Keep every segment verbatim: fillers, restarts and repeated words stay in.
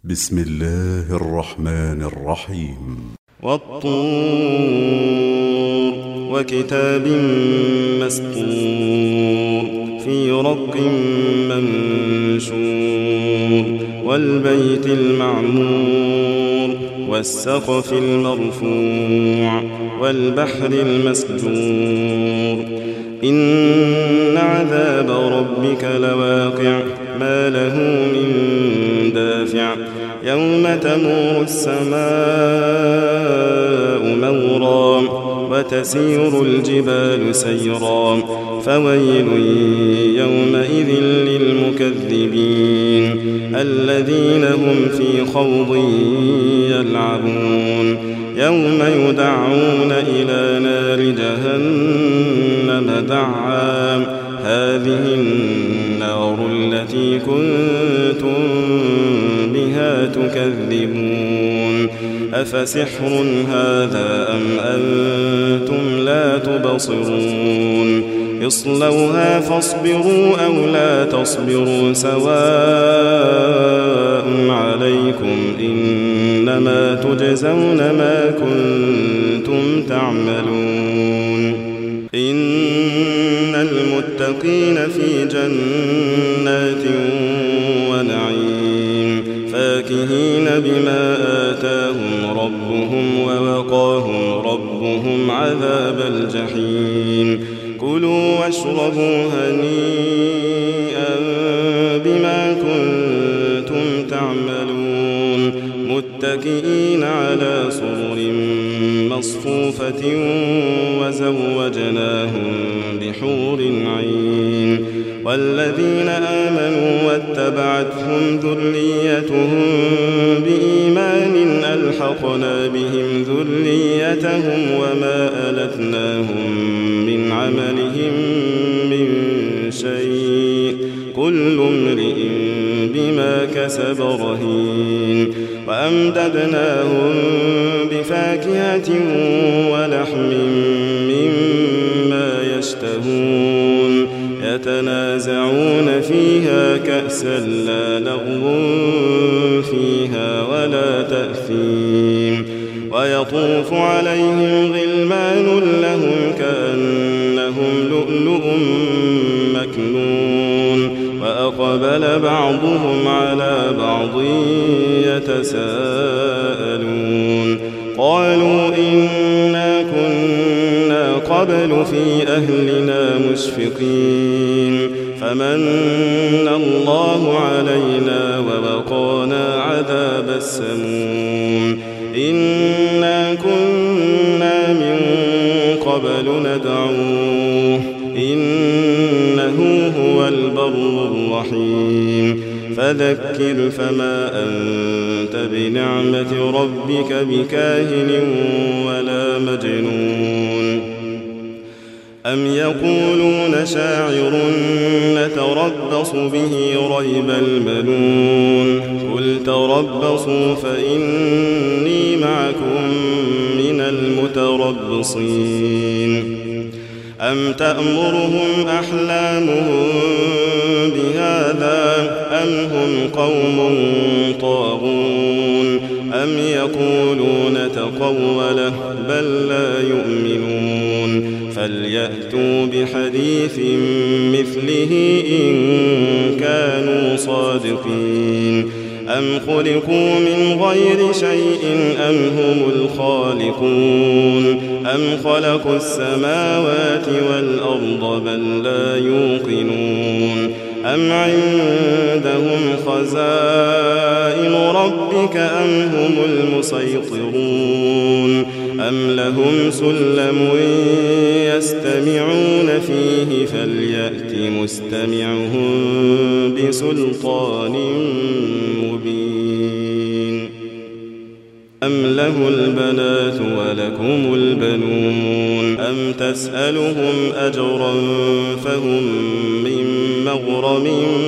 بسم الله الرحمن الرحيم. والطور وكتاب مسطور في رق منشور والبيت المعمور والسقف المرفوع والبحر المسجور إن عذاب ربك لواقع ما له من دافع يوم تمور السماء مورا وتسير الجبال سيرا فويل يومئذ للمكذبين الذين هم في خوض يلعبون يوم يدعون إلى نار جهنم دعا هذه النار التي كنتم بها تكذبون أفسحر هذا أم أنتم لا تبصرون اصلوها فاصبروا أو لا تصبروا سواء عليكم إنما تجزون ما كنتم تعملون إن المتقين في جنات ونعيم فاكهين بما آتاهم ربهم ووقاهم ربهم عذاب الجحيم كلوا واشربوا هنيئا بما كنتم تعملون متكئين على سرر مصفوفة وزوجناهم بحور عين والذين آمنوا واتبعتهم ذريتهم بإيمان ألحقنا بهم ذريتهم وما ألتناهم من عملهم من شيء كل امرئ بما كسب رهين وأمددناهم بفاكهة ولحم مما يشتهون يتنازعون فيها كأسا لا لغو فيها ولا تأثيم ويطوف عليهم غلمان لهم كأنهم لؤلؤ مكنون وأقبل بعضهم على بعض يتساءلون قالوا إنا كنا قبل في أهلنا مشفقين فمن الله علينا ووقانا عذاب السموم إنا كنا من قبل ندعوه إنه هو البر الرحيم فذكر فما أنت بنعمة ربك بكاهن ولا مجنون أم يقولون شاعر نتربص به ريب المنون قل تربصوا فإني معكم من المتربصين أم تأمرهم أحلامهم بهذا أم هم قوم طاغون أم يقولون تقوله بل لا يؤمنون فليأتوا بحديث مثله إن كانوا صادقين أم خلقوا من غير شيء أم هم الخالقون أم خلقوا السماوات والأرض بل لا يوقنون أم عندهم خزائن ربك أم هم المسيطرون أم لهم سلم يستمعون فيه فليأت مستمعهم بسلطان مبين أم له البنات ولكم البنون أم تسألهم أجرا فهم من مغرم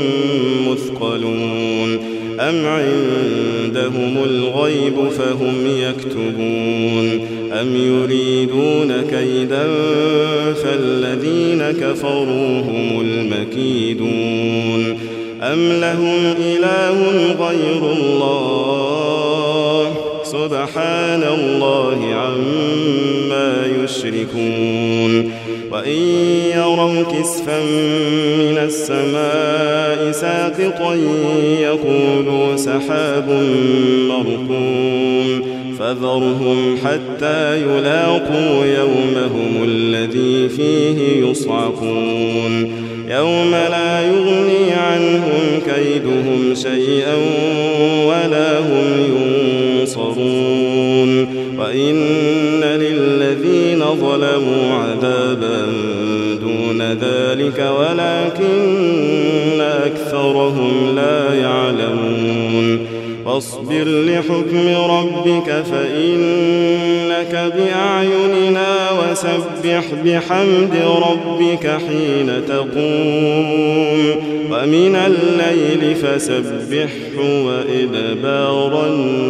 مثقلون أم عندهم الغيب فهم يكتبون أم يريدون كيدا فالذين كفروا هم المكيدون أم لهم إله غير الله سبحان الله عما يشركون وإن يروا كسفا من السماء ساقطا يقولوا سحاب مركوم فذرهم حتى يلاقوا يومهم الذي فيه يصعقون يوم لا يغني عنهم كيدهم شيئا ولا هم ينصرون وإن للذين ظلموا عذابا دون ذلك ولكن أكثرهم لا يعلمون فاصبر لحكم ربك فإنك بأعيننا وسبح بحمد ربك حين تقوم ومن الليل فسبحه وإدبار النجوم.